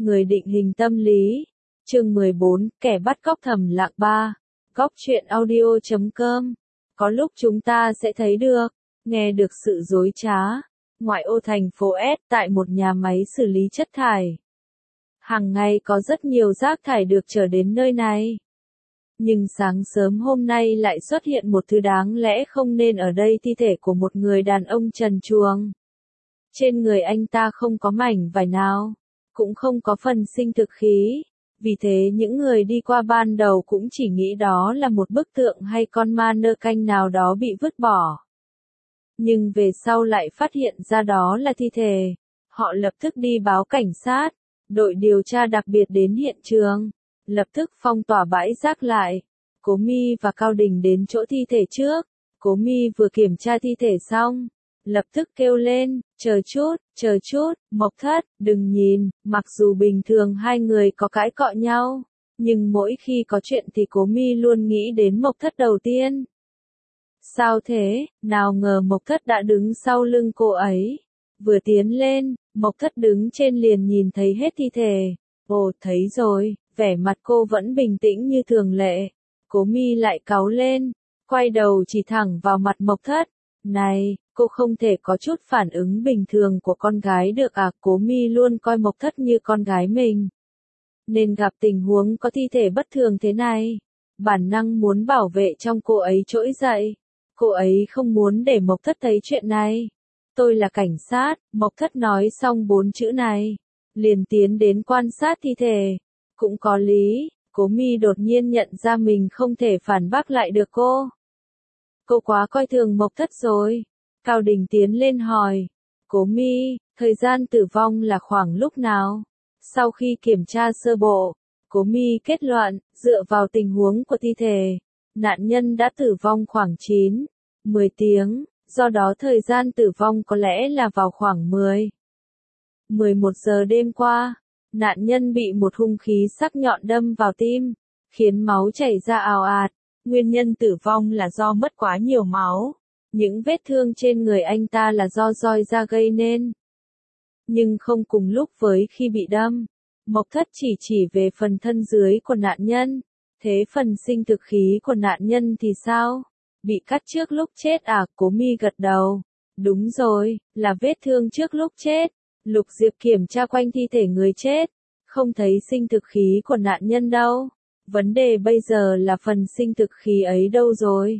Người định hình tâm lý. Chương 14, kẻ bắt cóc thầm lặng 3. Góc truyện audio.com. Có lúc chúng ta sẽ thấy được, nghe được sự dối trá. Ngoại ô thành phố S, tại một nhà máy xử lý chất thải. Hàng ngày có rất nhiều rác thải được chở đến nơi này. Nhưng sáng sớm hôm nay lại xuất hiện một thứ đáng lẽ không nên ở đây, thi thể của một người đàn ông trần truồng. Trên người anh ta không có mảnh vải nào, cũng không có phần sinh thực khí. Vì thế những người đi qua ban đầu cũng chỉ nghĩ đó là một bức tượng hay con ma nơ canh nào đó bị vứt bỏ. Nhưng về sau lại phát hiện ra đó là thi thể. Họ lập tức đi báo cảnh sát. Đội điều tra đặc biệt đến hiện trường, lập tức phong tỏa bãi rác lại. Cố My và Cao Đình đến chỗ thi thể trước. Cố My vừa kiểm tra thi thể xong, lập tức kêu lên, chờ chút, Mộc Thất, đừng nhìn. Mặc dù bình thường hai người có cãi cọ nhau, nhưng mỗi khi có chuyện thì Cố My luôn nghĩ đến Mộc Thất đầu tiên. Sao thế? Nào ngờ Mộc Thất đã đứng sau lưng cô ấy. Vừa tiến lên, Mộc Thất đứng trên liền nhìn thấy hết thi thể. Ồ, thấy rồi, vẻ mặt cô vẫn bình tĩnh như thường lệ. Cố My lại cáu lên, quay đầu chỉ thẳng vào mặt Mộc Thất. Này, cô không thể có chút phản ứng bình thường của con gái được à? Cố My luôn coi Mộc Thất như con gái mình, nên gặp tình huống có thi thể bất thường thế này, bản năng muốn bảo vệ trong cô ấy trỗi dậy. Cô ấy không muốn để Mộc Thất thấy chuyện này. Tôi là cảnh sát. Mộc Thất nói xong 4 chữ này, liền tiến đến quan sát thi thể. Cũng có lý. Cố My đột nhiên nhận ra mình không thể phản bác lại được cô. Cô quá coi thường Mộc Thất rồi. Cao Đình tiến lên hỏi. Cố My, thời gian tử vong là khoảng lúc nào? Sau khi kiểm tra sơ bộ, Cố My kết luận, dựa vào tình huống của thi thể, nạn nhân đã tử vong khoảng 9-10 tiếng, do đó thời gian tử vong có lẽ là vào khoảng 10-11 giờ đêm qua. Nạn nhân bị một hung khí sắc nhọn đâm vào tim, khiến máu chảy ra ào ạt. Nguyên nhân tử vong là do mất quá nhiều máu. Những vết thương trên người anh ta là do roi da gây nên. Nhưng không cùng lúc với khi bị đâm. Mộc Thất chỉ về phần thân dưới của nạn nhân. Thế phần sinh thực khí của nạn nhân thì sao? Bị cắt trước lúc chết à? Cố My gật đầu. Đúng rồi, là vết thương trước lúc chết. Lục Diệp kiểm tra quanh thi thể người chết, không thấy sinh thực khí của nạn nhân đâu. Vấn đề bây giờ là phần sinh thực khí ấy đâu rồi?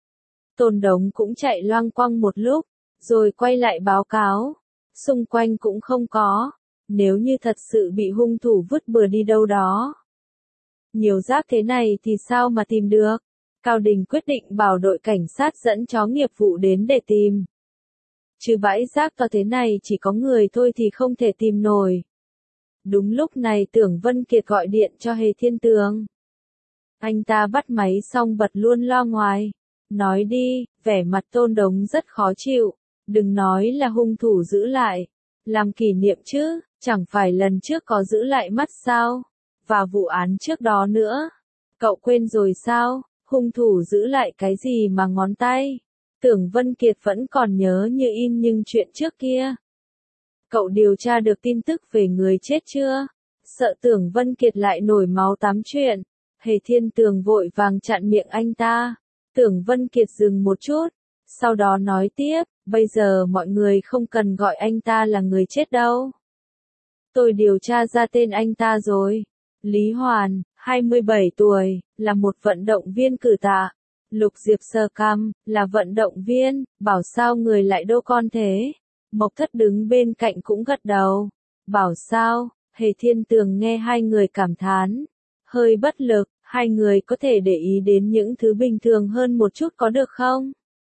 Tôn Đống cũng chạy loang quăng một lúc, rồi quay lại báo cáo. Xung quanh cũng không có. Nếu như thật sự bị hung thủ vứt bừa đi đâu đó, nhiều rác thế này thì sao mà tìm được? Cao Đình quyết định bảo đội cảnh sát dẫn chó nghiệp vụ đến để tìm. Chứ bãi rác to thế này chỉ có người thôi thì không thể tìm nổi. Đúng lúc này Tưởng Vân Kiệt gọi điện cho Hề Thiên Tường. Anh ta bắt máy xong bật luôn loa ngoài. Nói đi. Vẻ mặt Tôn Đống rất khó chịu. Đừng nói là hung thủ giữ lại, làm kỷ niệm chứ, chẳng phải lần trước có giữ lại mắt sao? Và vụ án trước đó nữa. Cậu quên rồi sao? Hung thủ giữ lại cái gì mà ngón tay? Tưởng Vân Kiệt vẫn còn nhớ như in, nhưng chuyện trước kia. Cậu điều tra được tin tức về người chết chưa? Sợ Tưởng Vân Kiệt lại nổi máu tám chuyện. Hề Thiên Tường vội vàng chặn miệng anh ta. Tưởng Vân Kiệt dừng một chút, sau đó nói tiếp, bây giờ mọi người không cần gọi anh ta là người chết đâu. Tôi điều tra ra tên anh ta rồi. Lý Hoàn, 27 tuổi, là một vận động viên cử tạ. Lục Diệp sờ cằm, là vận động viên. Bảo sao người lại đô con thế? Mộc Thất đứng bên cạnh cũng gật đầu. Bảo sao? Hề Thiên Tường nghe hai người cảm thán, hơi bất lực. Hai người có thể để ý đến những thứ bình thường hơn một chút có được không?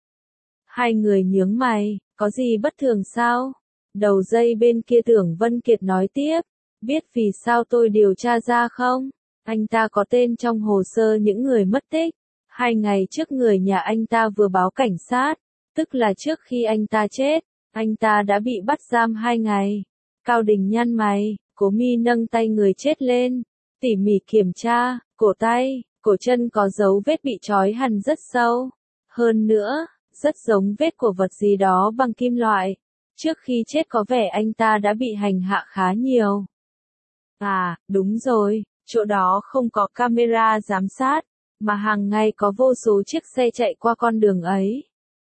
Hai người nhướng mày, có gì bất thường sao? Đầu dây bên kia Tưởng Vân Kiệt nói tiếp, biết vì sao tôi điều tra ra không? Anh ta có tên trong hồ sơ những người mất tích. 2 ngày trước người nhà anh ta vừa báo cảnh sát, tức là trước khi anh ta chết, anh ta đã bị bắt giam 2 ngày. Cao Đình nhăn mày, Cố My nâng tay người chết lên, tỉ mỉ kiểm tra, cổ tay, cổ chân có dấu vết bị trói hằn rất sâu. Hơn nữa, rất giống vết của vật gì đó bằng kim loại. Trước khi chết có vẻ anh ta đã bị hành hạ khá nhiều. À, đúng rồi, chỗ đó không có camera giám sát, mà hàng ngày có vô số chiếc xe chạy qua con đường ấy.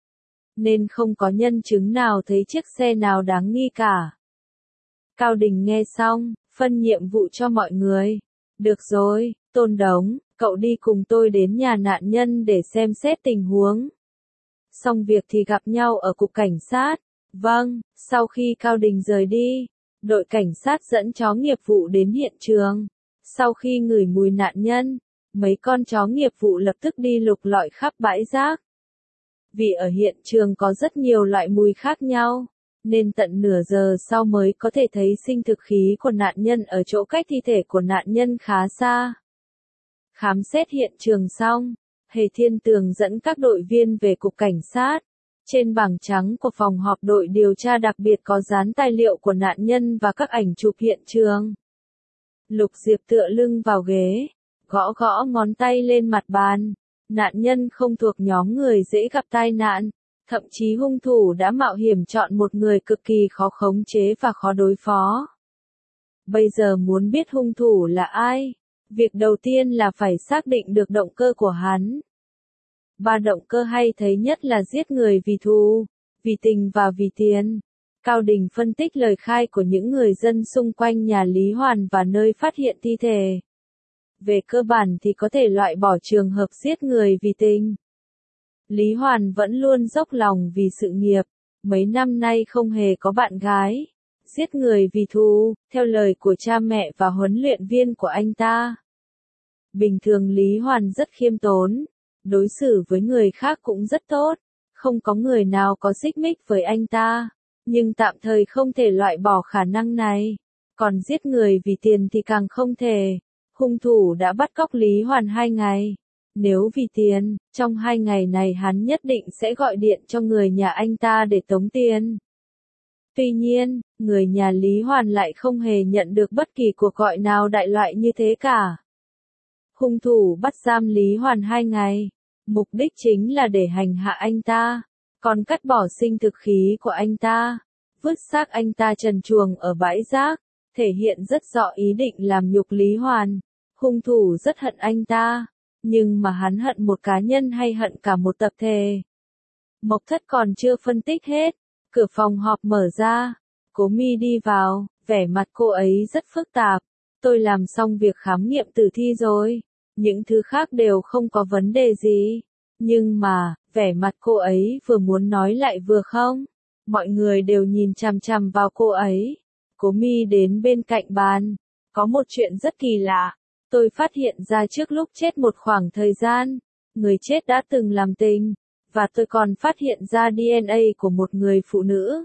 Nên không có nhân chứng nào thấy chiếc xe nào đáng nghi cả. Cao Đình nghe xong, phân nhiệm vụ cho mọi người. Được rồi, Tôn Đống, cậu đi cùng tôi đến nhà nạn nhân để xem xét tình huống. Xong việc thì gặp nhau ở cục cảnh sát. Vâng, sau khi Cao Đình rời đi, đội cảnh sát dẫn chó nghiệp vụ đến hiện trường. Sau khi ngửi mùi nạn nhân, mấy con chó nghiệp vụ lập tức đi lục lọi khắp bãi rác. Vì ở hiện trường có rất nhiều loại mùi khác nhau, nên tận nửa giờ sau mới có thể thấy sinh thực khí của nạn nhân ở chỗ cách thi thể của nạn nhân khá xa. Khám xét hiện trường xong, Hề Thiên Tường dẫn các đội viên về cục cảnh sát. Trên bảng trắng của phòng họp đội điều tra đặc biệt có dán tài liệu của nạn nhân và các ảnh chụp hiện trường. Lục Diệp tựa lưng vào ghế, gõ gõ ngón tay lên mặt bàn. Nạn nhân không thuộc nhóm người dễ gặp tai nạn, thậm chí hung thủ đã mạo hiểm chọn một người cực kỳ khó khống chế và khó đối phó. Bây giờ muốn biết hung thủ là ai, việc đầu tiên là phải xác định được động cơ của hắn. Ba động cơ hay thấy nhất là giết người vì thù, vì tình và vì tiền. Cao Đình phân tích lời khai của những người dân xung quanh nhà Lý Hoàn và nơi phát hiện thi thể. Về cơ bản thì có thể loại bỏ trường hợp giết người vì tình. Lý Hoàn vẫn luôn dốc lòng vì sự nghiệp, mấy năm nay không hề có bạn gái. Giết người vì thù, theo lời của cha mẹ và huấn luyện viên của anh ta. Bình thường Lý Hoàn rất khiêm tốn, đối xử với người khác cũng rất tốt, không có người nào có xích mích với anh ta, nhưng tạm thời không thể loại bỏ khả năng này. Còn giết người vì tiền thì càng không thể. Hung thủ đã bắt cóc Lý Hoàn 2 ngày. Nếu vì tiền, trong 2 ngày này hắn nhất định sẽ gọi điện cho người nhà anh ta để tống tiền. Tuy nhiên, người nhà Lý Hoàn lại không hề nhận được bất kỳ cuộc gọi nào đại loại như thế cả. Hung thủ bắt giam Lý Hoàn 2 ngày. Mục đích chính là để hành hạ anh ta, còn cắt bỏ sinh thực khí của anh ta, vứt xác anh ta trần truồng ở bãi rác, thể hiện rất rõ ý định làm nhục Lý Hoàn. Hung thủ rất hận anh ta, nhưng mà hắn hận một cá nhân hay hận cả một tập thể? Mộc Thất còn chưa phân tích hết, cửa phòng họp mở ra, Cố Mi đi vào, vẻ mặt cô ấy rất phức tạp. Tôi làm xong việc khám nghiệm tử thi rồi, những thứ khác đều không có vấn đề gì. Nhưng mà, vẻ mặt cô ấy vừa muốn nói lại vừa không. Mọi người đều nhìn chằm chằm vào cô ấy. Cố Mi đến bên cạnh bàn. Có một chuyện rất kỳ lạ. Tôi phát hiện ra trước lúc chết một khoảng thời gian, người chết đã từng làm tình, và tôi còn phát hiện ra DNA của một người phụ nữ.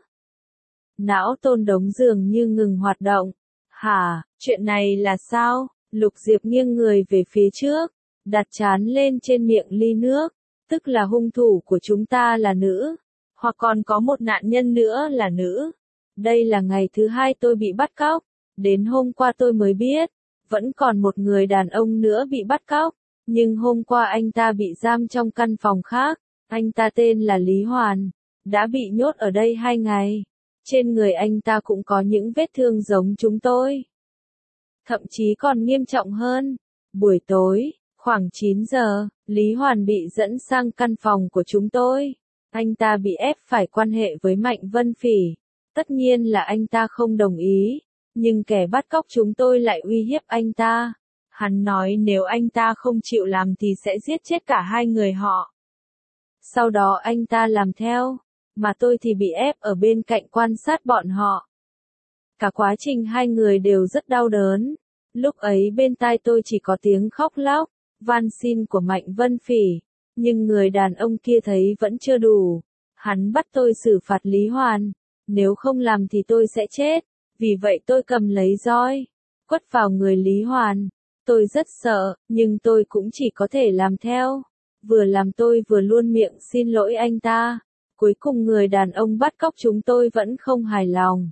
Não Tôn Đống dường như ngừng hoạt động. Hả, chuyện này là sao? Lục Diệp nghiêng người về phía trước, đặt trán lên trên miệng ly nước, tức là hung thủ của chúng ta là nữ, hoặc còn có một nạn nhân nữa là nữ. Đây là ngày thứ 2 tôi bị bắt cóc, đến hôm qua tôi mới biết, vẫn còn một người đàn ông nữa bị bắt cóc, nhưng hôm qua anh ta bị giam trong căn phòng khác, anh ta tên là Lý Hoàn, đã bị nhốt ở đây 2 ngày. Trên người anh ta cũng có những vết thương giống chúng tôi. Thậm chí còn nghiêm trọng hơn. Buổi tối, khoảng 9 giờ, Lý Hoàn bị dẫn sang căn phòng của chúng tôi. Anh ta bị ép phải quan hệ với Mạnh Vân Phỉ. Tất nhiên là anh ta không đồng ý, nhưng kẻ bắt cóc chúng tôi lại uy hiếp anh ta. Hắn nói nếu anh ta không chịu làm thì sẽ giết chết cả hai người họ. Sau đó anh ta làm theo, mà tôi thì bị ép ở bên cạnh quan sát bọn họ. Cả quá trình hai người đều rất đau đớn. Lúc ấy bên tai tôi chỉ có tiếng khóc lóc, van xin của Mạnh Vân Phỉ. Nhưng người đàn ông kia thấy vẫn chưa đủ. Hắn bắt tôi xử phạt Lý Hoàn. Nếu không làm thì tôi sẽ chết. Vì vậy tôi cầm lấy roi, quất vào người Lý Hoàn. Tôi rất sợ, nhưng tôi cũng chỉ có thể làm theo. Vừa làm tôi vừa luôn miệng xin lỗi anh ta. Cuối cùng người đàn ông bắt cóc chúng tôi vẫn không hài lòng.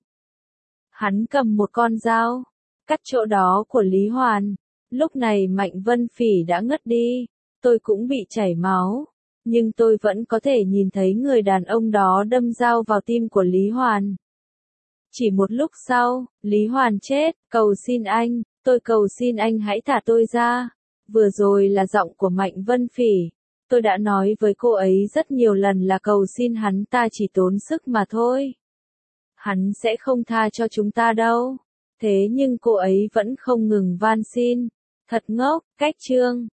Hắn cầm một con dao, cắt chỗ đó của Lý Hoàn. Lúc này Mạnh Vân Phỉ đã ngất đi. Tôi cũng bị chảy máu. Nhưng tôi vẫn có thể nhìn thấy người đàn ông đó đâm dao vào tim của Lý Hoàn. Chỉ một lúc sau, Lý Hoàn chết, cầu xin anh, tôi cầu xin anh hãy thả tôi ra. Vừa rồi là giọng của Mạnh Vân Phỉ. Tôi đã nói với cô ấy rất nhiều lần là cầu xin hắn ta chỉ tốn sức mà thôi. Hắn sẽ không tha cho chúng ta đâu. Thế nhưng cô ấy vẫn không ngừng van xin. Thật ngốc, cách chương.